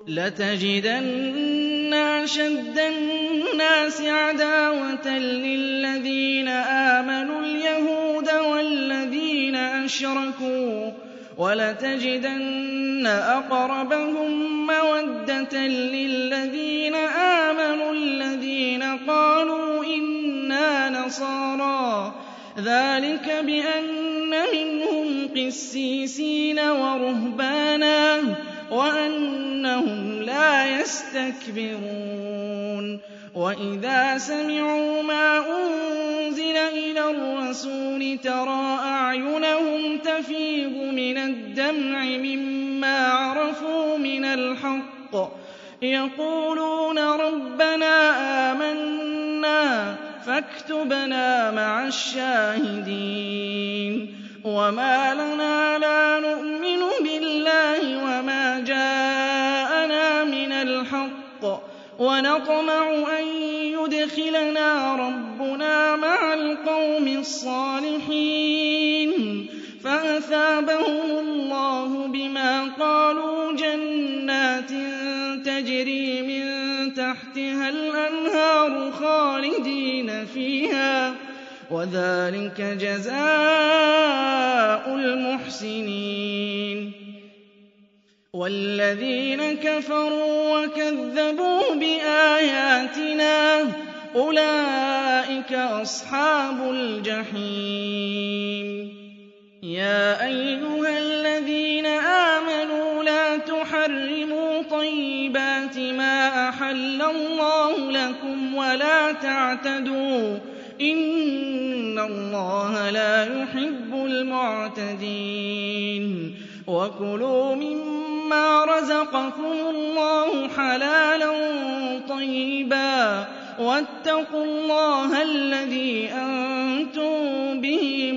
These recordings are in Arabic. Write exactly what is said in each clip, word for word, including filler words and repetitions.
لَتَجِدَنَّ أَشَدَّ النَّاسِ عَدَاوَةً لِّلَّذِينَ آمَنُوا الْيَهُودَ وَالَّذِينَ أَشْرَكُوا وَلَتَجِدَنَّ أَقْرَبَهُم مَّوَدَّةً لِّلَّذِينَ آمَنُوا الَّذِينَ قَالُوا إِنَّا نَصَارَىٰ ذَٰلِكَ بِأَنَّ مِنْهُمْ قِسِّيسِينَ وَرُهْبَانًا وَأَنَّهُمْ لَا يَسْتَكْبِرُونَ وَإِذَا سَمِعُوا مَا أُنزِلَ إِلَى الرَّسُولِ تَرَىٰ أَعْيُنَهُمْ تَفِيضُ مِنَ الدَّمْعِ مِمَّا عَرَفُوا مِنَ الْحَقِّ يَقُولُونَ رَبَّنَا آمَنَّا فَاكْتُبْنَا مَعَ الشَّاهِدِينَ وَمَا لَنَا لَا نُؤْمِنُ بِاللَّهِ وَمَا جَاءَنَا مِنَ الْحَقِّ وَنَطْمَعُ أَن يُدْخِلَنَا رَبُّنَا مَعَ الْقَوْمِ الصَّالِحِينَ فَأَثَابَهُمُ اللَّهُ بِمَا قَالُوا جَنَّاتٍ تَجْرِي مِن تَحْتِهَا الْأَنْهَارُ خَالِدِينَ فِيهَا ۚ وَذَٰلِكَ جَزَاءُ الْمُحْسِنِينَ وَالَّذِينَ كَفَرُوا وَكَذَّبُوا بِآيَاتِنَا أُولَٰئِكَ أَصْحَابُ الْجَحِيمِ يَا أَيُّهَا الَّذِينَ آمَنُوا لَا تُحَرِّمُوا طَيِّبَاتِ مَا أَحَلَّ اللَّهُ لَكُمْ وَلَا تَعْتَدُوا ۚ إِنَّ اللَّهَ لَا يُحِبُّ الْمُعْتَدِينَ وَكُلُوا مِمَّا رَزَقَكُمُ اللَّهُ حَلَالًا طَيِّبًا وَاتَّقُوا اللَّهَ الَّذِي أَنتُم بِهِ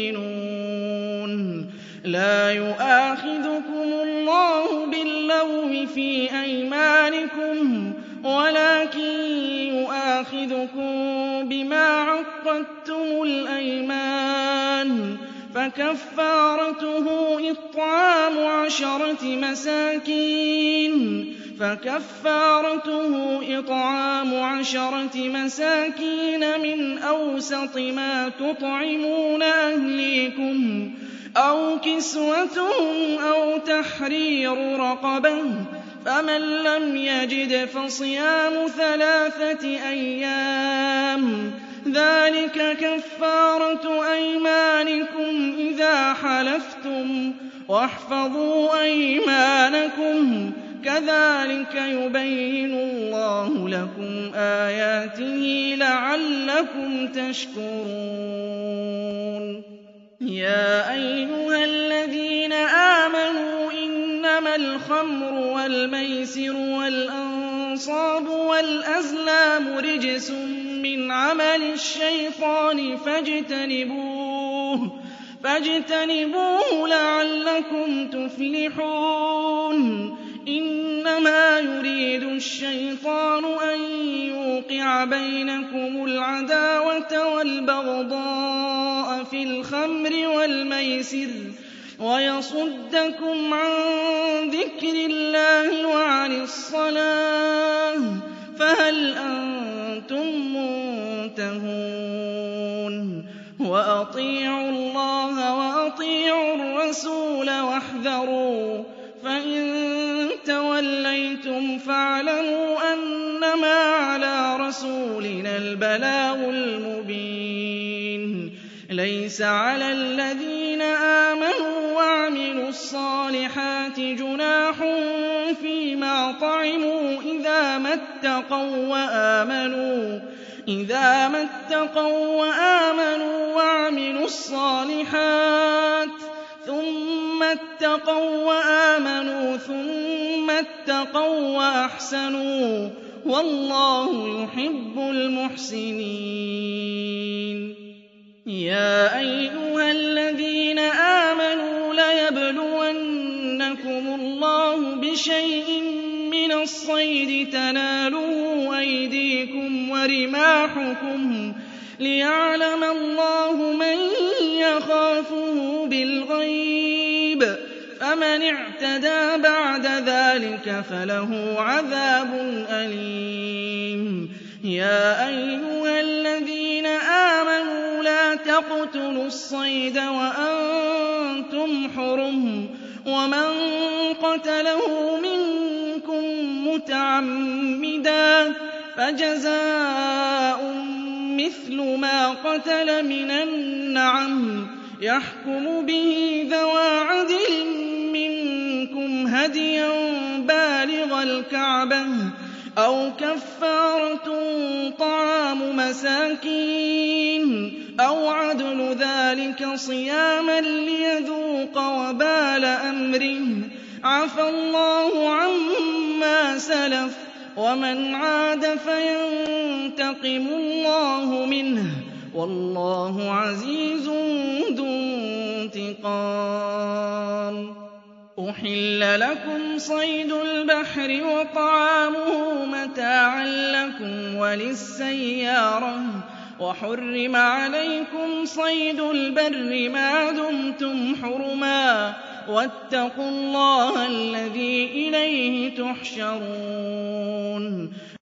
مُؤْمِنُونَ لَا يُؤَاخِذُكُمُ اللَّهُ بِاللَّغْوِ فِي أَيْمَانِكُمْ وَلَٰكِن يُؤَاخِذُكُم بِمَا عَقَّدتُّمُ الْأَيْمَانَ فَكَفَّارَتُهُ إِطْعَامُ عَشَرَةِ مَسَاكِينَ فَكَفَّارَتُهُ إِطْعَامُ عَشَرَةِ مَسَاكِينَ مِنْ أَوْسَطِ مَا تُطْعِمُونَ أَهْلِيكُمْ أَوْ كِسْوَتُهُمْ أَوْ تَحْرِيرُ رَقَبَةٍ ۖ فَمَن لَّمْ يَجِدْ فَصِيَامُ ثَلَاثَةِ أَيَّامٍ ۚ ذَٰلِكَ كَفَّارَةُ أَيْمَانِكُمْ إِذَا حَلَفْتُمْ ۚ وَاحْفَظُوا أَيْمَانَكُمْ ۚ كَذَٰلِكَ يُبَيِّنُ اللَّهُ لَكُمْ آيَاتِهِ لَعَلَّكُمْ تَشْكُرُونَ يَا أَيُّهَا الَّذِينَ آمَنُوا إِنَّمَا الْخَمْرُ وَالْمَيْسِرُ وَالْأَنصَابُ وَالْأَزْلَامُ رِجْسٌ مِّنْ عَمَلِ الشَّيْطَانِ فَاجْتَنِبُوهُ فَاجْتَنِبُوهُ لَعَلَّكُمْ تُفْلِحُونَ إِنَّمَا يُرِيدُ الشَّيْطَانُ أَن يُوقِعَ بَيْنَكُمُ الْعَدَاوَةَ وَالْبَغْضَاءَ فِي الْخَمْرِ وَالْمَيْسِرِ وَيَصُدَّكُمْ عَن ذِكْرِ اللَّهِ وَعَنِ الصَّلَاةِ ۖ فَهَلْ أَنتُم مُّنتَهُونَ وَأَطِيعُوا اللَّهَ وَأَطِيعُوا الرَّسُولَ وَاحْذَرُوا ۚ فَإِن تَوَلَّيْتُمْ فَاعْلَمُوا أَنَّمَا عَلَىٰ رَسُولِنَا الْبَلَاغُ الْمُبِينُ لَيْسَ عَلَى الَّذِينَ آمَنُوا وَعَمِلُوا الصَّالِحَاتِ جُنَاحٌ فِيمَا طَعِمُوا إِذَا مَا اتَّقَوا وَّآمَنُوا إِذَا مَا اتَّقَوا وَّآمَنُوا وَعَمِلُوا الصَّالِحَاتِ ثُمَّ اتَّقَوا وَّآمَنُوا ثُمَّ اتَّقَوا وَّأَحْسَنُوا ۗ وَاللَّهُ يُحِبُّ الْمُحْسِنِينَ يَا أَيُّهَا الَّذِينَ آمَنُوا لَيَبْلُوَنَّكُمُ اللَّهُ بِشَيْءٍ مِّنَ الصَّيْدِ تَنَالُهُ أَيْدِيكُمْ وَرِمَاحُكُمْ لِيَعْلَمَ اللَّهُ مَن يَخَافُهُ بِالْغَيْبِ ۚ فمن اعتدى بعد ذلك فله عذاب أليم يا أيها الذين آمنوا لا تقتلوا الصيد وأنتم حرم ومن قتله منكم متعمدا فجزاء مثل ما قتل من النعم يحكم به ذوى عدل منكم هديا بالغ الكعبة أو كفارة طعام مساكين أو عدل ذلك صياما ليذوق وبال أمره عفى الله عما سلف ومن عاد فينتقم الله منه والله عزيز ذو انتقام أحل لكم صيد البحر وطعامه متاعا لكم وللسيارة وحرم عليكم صيد البر ما دمتم حرما واتقوا الله الذي إليه تحشرون